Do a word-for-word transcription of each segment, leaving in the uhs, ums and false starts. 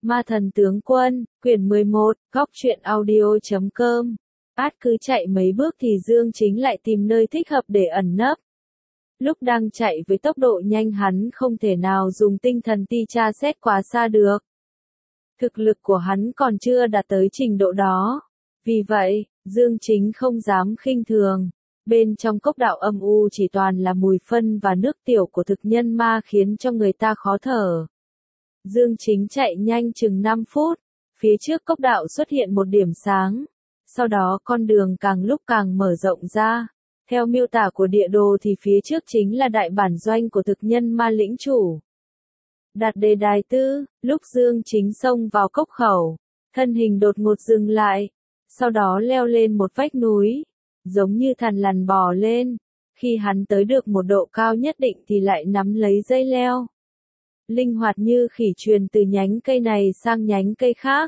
Ma thần tướng quân, quyển mười một, góc truyện audio chấm com. Át cứ chạy mấy bước thì Dương Chính lại tìm nơi thích hợp để ẩn nấp. Lúc đang chạy với tốc độ nhanh hắn không thể nào dùng tinh thần ti tra xét quá xa được. Thực lực của hắn còn chưa đạt tới trình độ đó. Vì vậy, Dương Chính không dám khinh thường. Bên trong cốc đạo âm u chỉ toàn là mùi phân và nước tiểu của thực nhân ma khiến cho người ta khó thở. Dương Chính chạy nhanh chừng năm phút, phía trước cốc đạo xuất hiện một điểm sáng. Sau đó con đường càng lúc càng mở rộng ra. Theo miêu tả của địa đồ thì phía trước chính là đại bản doanh của thực nhân ma lĩnh chủ. Đạt đề đài tư, lúc Dương Chính xông vào cốc khẩu, thân hình đột ngột dừng lại, sau đó leo lên một vách núi, giống như thằn lằn bò lên. Khi hắn tới được một độ cao nhất định thì lại nắm lấy dây leo. Linh hoạt như khỉ truyền từ nhánh cây này sang nhánh cây khác.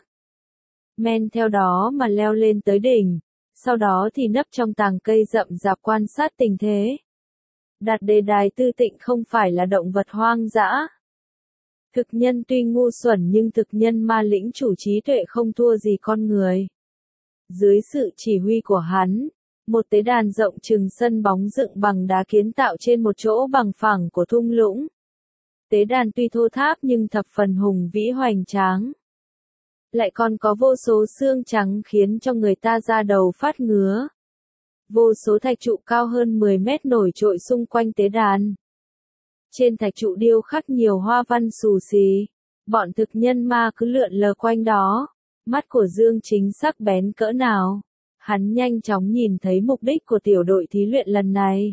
Men theo đó mà leo lên tới đỉnh, sau đó thì nấp trong tàng cây rậm rạp quan sát tình thế. Đạt đề đài tư tịnh không phải là động vật hoang dã. Thực nhân tuy ngu xuẩn nhưng thực nhân ma lĩnh chủ trí tuệ không thua gì con người. Dưới sự chỉ huy của hắn, một tế đàn rộng chừng sân bóng dựng bằng đá kiến tạo trên một chỗ bằng phẳng của thung lũng. Tế đàn tuy thô tháp nhưng thập phần hùng vĩ hoành tráng. Lại còn có vô số xương trắng khiến cho người ta da đầu phát ngứa. Vô số thạch trụ cao hơn mười mét nổi trội xung quanh tế đàn. Trên thạch trụ điêu khắc nhiều hoa văn xù xì. Bọn thực nhân ma cứ lượn lờ quanh đó. Mắt của Dương Chính sắc bén cỡ nào. Hắn nhanh chóng nhìn thấy mục đích của tiểu đội thí luyện lần này.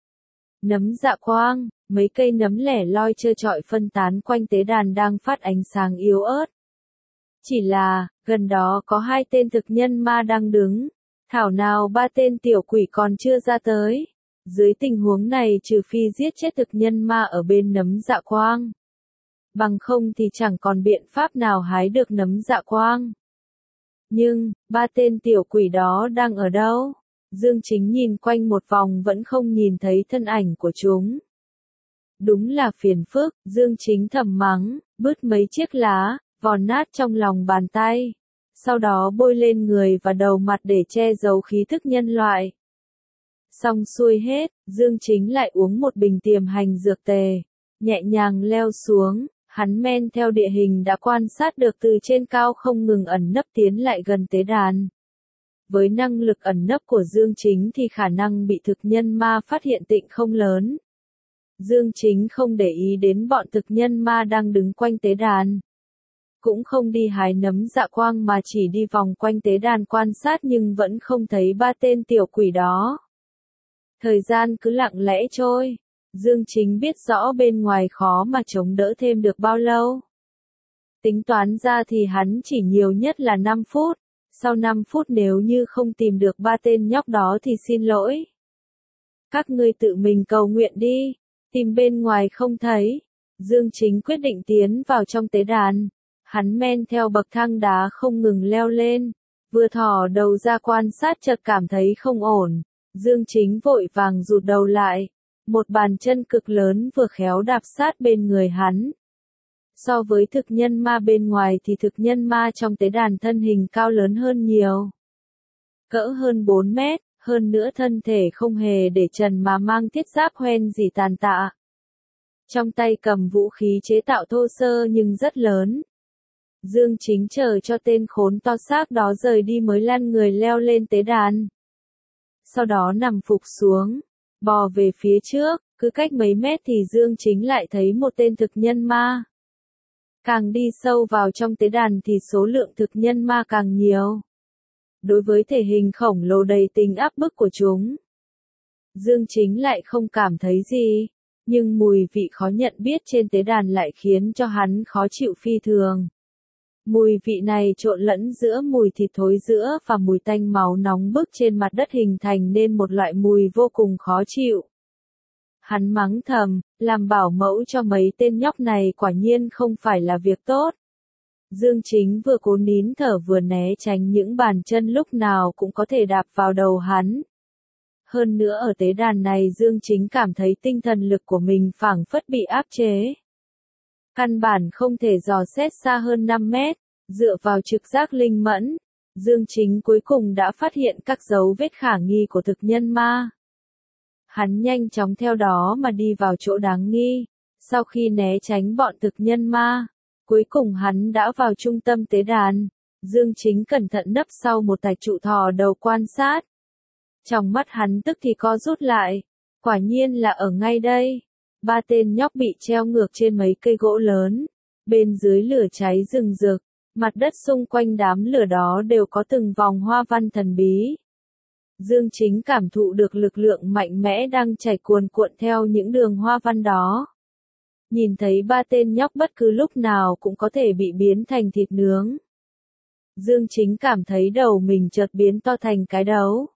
Nấm dạ quang, mấy cây nấm lẻ loi trơ trọi phân tán quanh tế đàn đang phát ánh sáng yếu ớt. Chỉ là, gần đó có hai tên thực nhân ma đang đứng. Thảo nào ba tên tiểu quỷ còn chưa ra tới. Dưới tình huống này trừ phi giết chết thực nhân ma ở bên nấm dạ quang. Bằng không thì chẳng còn biện pháp nào hái được nấm dạ quang. Nhưng, ba tên tiểu quỷ đó đang ở đâu? Dương Chính nhìn quanh một vòng vẫn không nhìn thấy thân ảnh của chúng. Đúng là phiền phức, Dương Chính thầm mắng, bứt mấy chiếc lá, vòn nát trong lòng bàn tay. Sau đó bôi lên người và đầu mặt để che giấu khí thức nhân loại. Xong xuôi hết, Dương Chính lại uống một bình tiềm hành dược tề. Nhẹ nhàng leo xuống, hắn men theo địa hình đã quan sát được từ trên cao không ngừng ẩn nấp tiến lại gần tế đàn. Với năng lực ẩn nấp của Dương Chính thì khả năng bị thực nhân ma phát hiện tịnh không lớn. Dương Chính không để ý đến bọn thực nhân ma đang đứng quanh tế đàn. Cũng không đi hái nấm dạ quang mà chỉ đi vòng quanh tế đàn quan sát nhưng vẫn không thấy ba tên tiểu quỷ đó. Thời gian cứ lặng lẽ trôi. Dương Chính biết rõ bên ngoài khó mà chống đỡ thêm được bao lâu. Tính toán ra thì hắn chỉ nhiều nhất là năm phút. Sau năm phút nếu như không tìm được ba tên nhóc đó thì xin lỗi. Các ngươi tự mình cầu nguyện đi. Tìm bên ngoài không thấy. Dương Chính quyết định tiến vào trong tế đàn. Hắn men theo bậc thang đá không ngừng leo lên. Vừa thò đầu ra quan sát chợt cảm thấy không ổn. Dương Chính vội vàng rụt đầu lại. Một bàn chân cực lớn vừa khéo đạp sát bên người hắn. So với thực nhân ma bên ngoài thì thực nhân ma trong tế đàn thân hình cao lớn hơn nhiều. Cỡ hơn bốn mét, hơn nữa thân thể không hề để trần mà mang thiết giáp hoen gì tàn tạ. Trong tay cầm vũ khí chế tạo thô sơ nhưng rất lớn. Dương Chính chờ cho tên khốn to xác đó rời đi mới lăn người leo lên tế đàn. Sau đó nằm phục xuống, bò về phía trước, cứ cách mấy mét thì Dương Chính lại thấy một tên thực nhân ma. Càng đi sâu vào trong tế đàn thì số lượng thực nhân ma càng nhiều. Đối với thể hình khổng lồ đầy tính áp bức của chúng, Dương Chính lại không cảm thấy gì, nhưng mùi vị khó nhận biết trên tế đàn lại khiến cho hắn khó chịu phi thường. Mùi vị này trộn lẫn giữa mùi thịt thối rữa và mùi tanh máu nóng bức trên mặt đất hình thành nên một loại mùi vô cùng khó chịu. Hắn mắng thầm, làm bảo mẫu cho mấy tên nhóc này quả nhiên không phải là việc tốt. Dương Chính vừa cố nín thở vừa né tránh những bàn chân lúc nào cũng có thể đạp vào đầu hắn. Hơn nữa ở tế đàn này Dương Chính cảm thấy tinh thần lực của mình phảng phất bị áp chế. Căn bản không thể dò xét xa hơn năm mét, dựa vào trực giác linh mẫn, Dương Chính cuối cùng đã phát hiện các dấu vết khả nghi của thực nhân ma. Hắn nhanh chóng theo đó mà đi vào chỗ đáng nghi, sau khi né tránh bọn thực nhân ma, cuối cùng hắn đã vào trung tâm tế đàn. Dương Chính cẩn thận nấp sau một thạch trụ thò đầu quan sát. Trong mắt hắn tức thì co rút lại, quả nhiên là ở ngay đây. Ba tên nhóc bị treo ngược trên mấy cây gỗ lớn, bên dưới lửa cháy rừng rực, mặt đất xung quanh đám lửa đó đều có từng vòng hoa văn thần bí. Dương Chính cảm thụ được lực lượng mạnh mẽ đang chảy cuồn cuộn theo những đường hoa văn đó. Nhìn thấy ba tên nhóc bất cứ lúc nào cũng có thể bị biến thành thịt nướng. Dương Chính cảm thấy đầu mình chợt biến to thành cái đấu.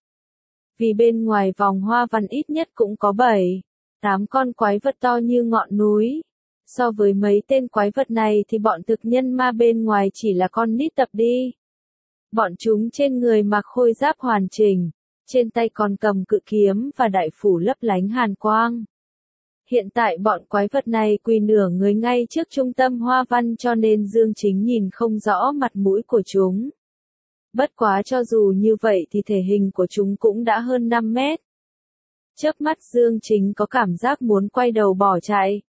Vì bên ngoài vòng hoa văn ít nhất cũng có bảy, tám con quái vật to như ngọn núi. So với mấy tên quái vật này thì bọn thực nhân ma bên ngoài chỉ là con nít tập đi. Bọn chúng trên người mặc khôi giáp hoàn chỉnh, trên tay còn cầm cự kiếm và đại phủ lấp lánh hàn quang. Hiện tại bọn quái vật này quỳ nửa người ngay trước trung tâm hoa văn cho nên Dương Chính nhìn không rõ mặt mũi của chúng. Bất quá cho dù như vậy thì thể hình của chúng cũng đã hơn năm mét. Chớp mắt Dương Chính có cảm giác muốn quay đầu bỏ chạy.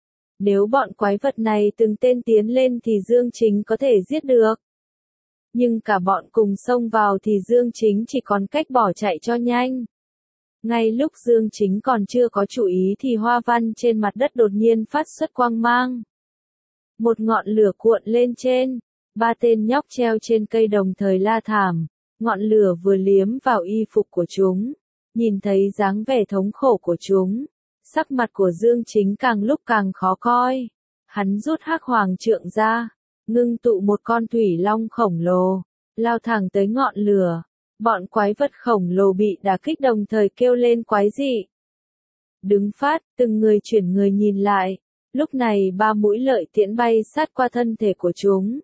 Nếu bọn quái vật này từng tên tiến lên thì Dương Chính có thể giết được. Nhưng cả bọn cùng xông vào thì Dương Chính chỉ còn cách bỏ chạy cho nhanh. Ngay lúc Dương Chính còn chưa có chú ý thì hoa văn trên mặt đất đột nhiên phát xuất quang mang. Một ngọn lửa cuộn lên trên, ba tên nhóc treo trên cây đồng thời la thảm, ngọn lửa vừa liếm vào y phục của chúng, nhìn thấy dáng vẻ thống khổ của chúng, sắc mặt của Dương Chính càng lúc càng khó coi. Hắn rút hắc hoàng trượng ra, ngưng tụ một con thủy long khổng lồ, lao thẳng tới ngọn lửa. Bọn quái vật khổng lồ bị đả kích đồng thời kêu lên quái dị. Đứng phát, từng người chuyển người nhìn lại, lúc này ba mũi lợi tiễn bay sát qua thân thể của chúng.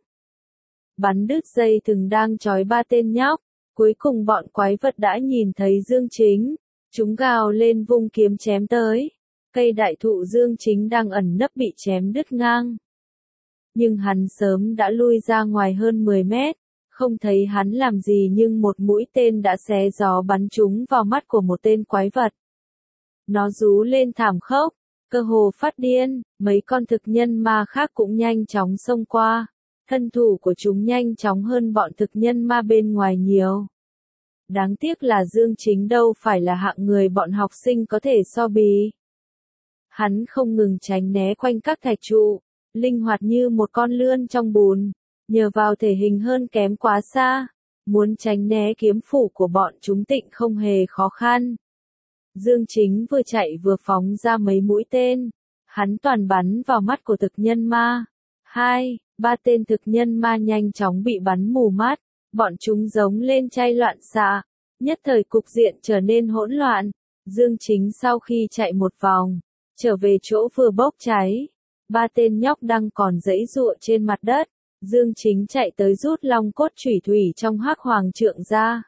Bắn đứt dây thừng đang trói ba tên nhóc, cuối cùng bọn quái vật đã nhìn thấy Dương Chính, chúng gào lên vung kiếm chém tới. Cây đại thụ Dương Chính đang ẩn nấp bị chém đứt ngang. Nhưng hắn sớm đã lui ra ngoài hơn mười mét. Không thấy hắn làm gì nhưng một mũi tên đã xé gió bắn trúng vào mắt của một tên quái vật. Nó rú lên thảm khốc, cơ hồ phát điên, mấy con thực nhân ma khác cũng nhanh chóng xông qua. Thân thủ của chúng nhanh chóng hơn bọn thực nhân ma bên ngoài nhiều. Đáng tiếc là Dương Chính đâu phải là hạng người bọn học sinh có thể so bì. Hắn không ngừng tránh né quanh các thạch trụ, linh hoạt như một con lươn trong bùn. Nhờ vào thể hình hơn kém quá xa, muốn tránh né kiếm phủ của bọn chúng tịnh không hề khó khăn. Dương Chính vừa chạy vừa phóng ra mấy mũi tên, hắn toàn bắn vào mắt của thực nhân ma. Hai, ba tên thực nhân ma nhanh chóng bị bắn mù mắt, bọn chúng giống lên chay loạn xạ, nhất thời cục diện trở nên hỗn loạn. Dương Chính sau khi chạy một vòng, trở về chỗ vừa bốc cháy, ba tên nhóc đang còn giãy giụa trên mặt đất. Dương Chính chạy tới rút long cốt chủy thủy trong hắc hoàng trượng ra.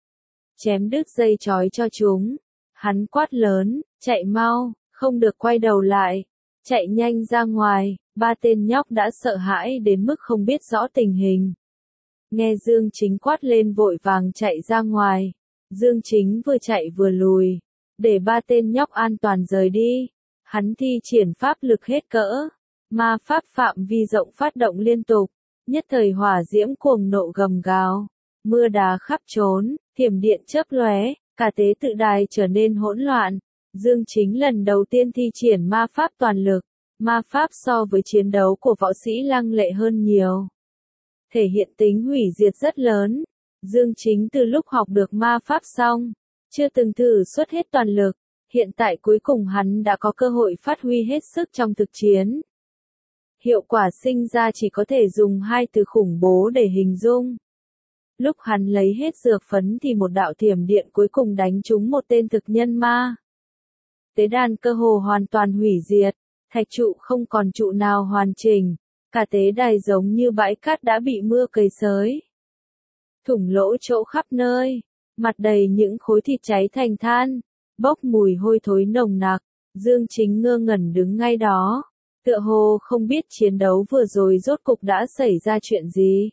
Chém đứt dây trói cho chúng. Hắn quát lớn, chạy mau, không được quay đầu lại. Chạy nhanh ra ngoài, ba tên nhóc đã sợ hãi đến mức không biết rõ tình hình. Nghe Dương Chính quát lên vội vàng chạy ra ngoài. Dương Chính vừa chạy vừa lùi, để ba tên nhóc an toàn rời đi. Hắn thi triển pháp lực hết cỡ. Ma pháp phạm vi rộng phát động liên tục. Nhất thời hỏa diễm cuồng nộ gầm gào, mưa đá khắp trốn, thiểm điện chớp lóe, cả tế tự đài trở nên hỗn loạn. Dương Chính lần đầu tiên thi triển ma pháp toàn lực, ma pháp so với chiến đấu của võ sĩ lăng lệ hơn nhiều. Thể hiện tính hủy diệt rất lớn. Dương Chính từ lúc học được ma pháp xong, chưa từng thử xuất hết toàn lực, hiện tại cuối cùng hắn đã có cơ hội phát huy hết sức trong thực chiến. Hiệu quả sinh ra chỉ có thể dùng hai từ khủng bố để hình dung. Lúc hắn lấy hết dược phấn thì một đạo thiểm điện cuối cùng đánh trúng một tên thực nhân ma. Tế đàn cơ hồ hoàn toàn hủy diệt, thạch trụ không còn trụ nào hoàn chỉnh, cả tế đài giống như bãi cát đã bị mưa cầy xới. Thủng lỗ chỗ khắp nơi, mặt đầy những khối thịt cháy thành than, bốc mùi hôi thối nồng nặc. Dương Chính ngơ ngẩn đứng ngay đó. tựa hồ không biết chiến đấu vừa rồi rốt cục đã xảy ra chuyện gì.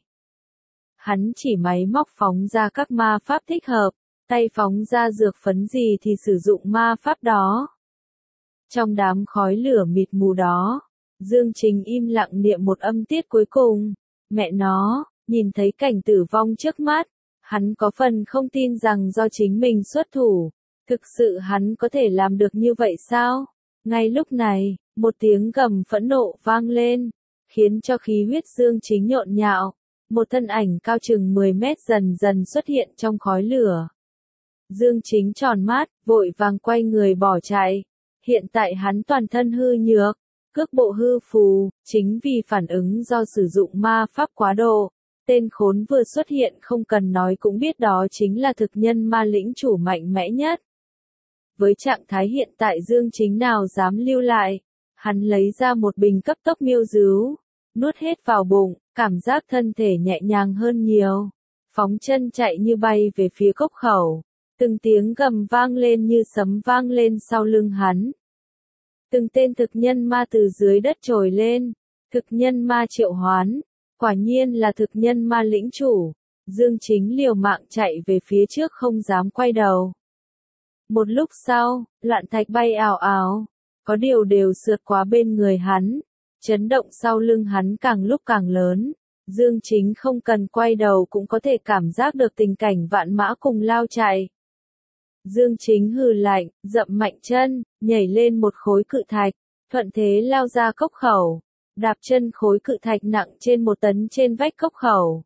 Hắn chỉ máy móc phóng ra các ma pháp thích hợp, tay phóng ra dược phấn gì thì sử dụng ma pháp đó. Trong đám khói lửa mịt mù đó, Dương Chính im lặng niệm một âm tiết cuối cùng. Mẹ nó, nhìn thấy cảnh tử vong trước mắt, hắn có phần không tin rằng do chính mình xuất thủ. Thực sự hắn có thể làm được như vậy sao? Ngay lúc này, một tiếng gầm phẫn nộ vang lên, khiến cho khí huyết Dương Chính nhộn nhạo. Một thân ảnh cao chừng mười mét dần dần xuất hiện trong khói lửa. Dương Chính tròn mắt, vội vàng quay người bỏ chạy. Hiện tại hắn toàn thân hư nhược, cước bộ hư phù, chính vì phản ứng do sử dụng ma pháp quá độ. Tên khốn vừa xuất hiện không cần nói cũng biết đó chính là thực nhân ma lĩnh chủ mạnh mẽ nhất. Với trạng thái hiện tại Dương Chính nào dám lưu lại, hắn lấy ra một bình cấp tốc miêu dứu, nuốt hết vào bụng, cảm giác thân thể nhẹ nhàng hơn nhiều. Phóng chân chạy như bay về phía cốc khẩu, từng tiếng gầm vang lên như sấm vang lên sau lưng hắn. Từng tên thực nhân ma từ dưới đất trồi lên, thực nhân ma triệu hoán, quả nhiên là thực nhân ma lĩnh chủ. Dương Chính liều mạng chạy về phía trước không dám quay đầu. Một lúc sau, loạn thạch bay ào ào, có điều đều sượt qua bên người hắn, chấn động sau lưng hắn càng lúc càng lớn. Dương Chính không cần quay đầu cũng có thể cảm giác được tình cảnh vạn mã cùng lao chạy. Dương Chính hừ lạnh, dậm mạnh chân, nhảy lên một khối cự thạch, thuận thế lao ra cốc khẩu, đạp chân khối cự thạch nặng trên một tấn trên vách cốc khẩu.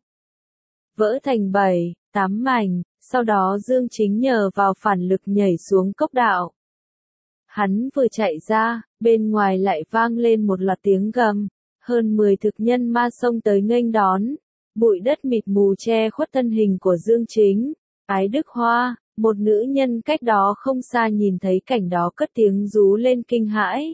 Vỡ thành bảy, tám mảnh, sau đó Dương Chính nhờ vào phản lực nhảy xuống cốc đạo. Hắn vừa chạy ra, bên ngoài lại vang lên một loạt tiếng gầm, hơn mười thực nhân ma xông tới nghênh đón, bụi đất mịt mù che khuất thân hình của Dương Chính. Ái Đức Hoa, một nữ nhân cách đó không xa nhìn thấy cảnh đó cất tiếng rú lên kinh hãi.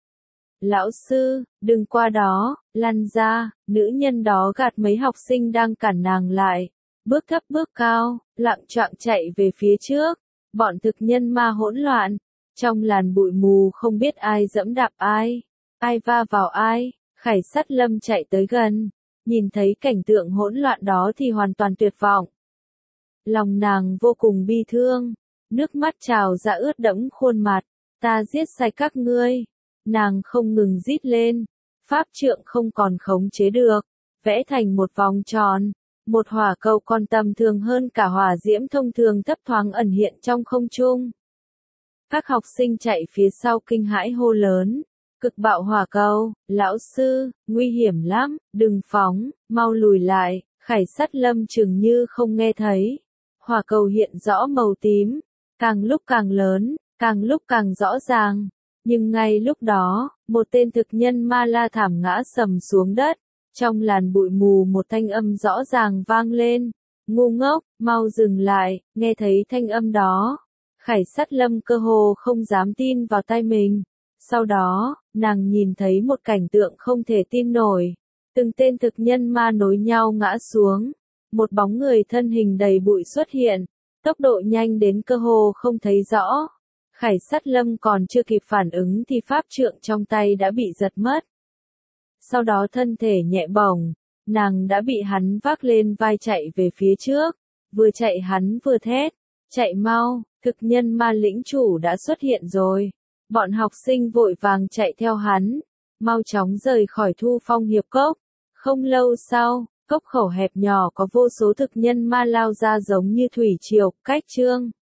Lão sư, đừng qua đó, lăn ra, nữ nhân đó gạt mấy học sinh đang cản nàng lại, bước thấp bước cao, lạng choạng chạy về phía trước, bọn thực nhân ma hỗn loạn, trong làn bụi mù không biết ai dẫm đạp ai, ai va vào ai. Khải Sát Lâm chạy tới gần, nhìn thấy cảnh tượng hỗn loạn đó thì hoàn toàn tuyệt vọng. Lòng nàng vô cùng bi thương, nước mắt trào ra ướt đẫm khuôn mặt, ta giết sạch các ngươi. Nàng không ngừng rít lên, pháp trượng không còn khống chế được, vẽ thành một vòng tròn, một hỏa cầu còn tầm thường hơn cả hỏa diễm thông thường thấp thoáng ẩn hiện trong không trung. Các học sinh chạy phía sau kinh hãi hô lớn, cực bạo hỏa cầu, lão sư, nguy hiểm lắm, đừng phóng, mau lùi lại. Khải Sát Lâm chừng như không nghe thấy. Hỏa cầu hiện rõ màu tím, càng lúc càng lớn, càng lúc càng rõ ràng. Nhưng ngay lúc đó, một tên thực nhân ma la thảm ngã sầm xuống đất. Trong làn bụi mù một thanh âm rõ ràng vang lên. Ngu ngốc, mau dừng lại. Nghe thấy thanh âm đó, Khải Sát Lâm cơ hồ không dám tin vào tai mình. Sau đó, nàng nhìn thấy một cảnh tượng không thể tin nổi. Từng tên thực nhân ma nối nhau ngã xuống. Một bóng người thân hình đầy bụi xuất hiện. Tốc độ nhanh đến cơ hồ không thấy rõ. Khải Sát Lâm còn chưa kịp phản ứng thì pháp trượng trong tay đã bị giật mất. Sau đó thân thể nhẹ bổng, nàng đã bị hắn vác lên vai chạy về phía trước. Vừa chạy hắn vừa thét, chạy mau, thực nhân ma lĩnh chủ đã xuất hiện rồi. Bọn học sinh vội vàng chạy theo hắn, mau chóng rời khỏi Thu Phong Hiệp Cốc. Không lâu sau, cốc khẩu hẹp nhỏ có vô số thực nhân ma lao ra giống như thủy triều, cách trương.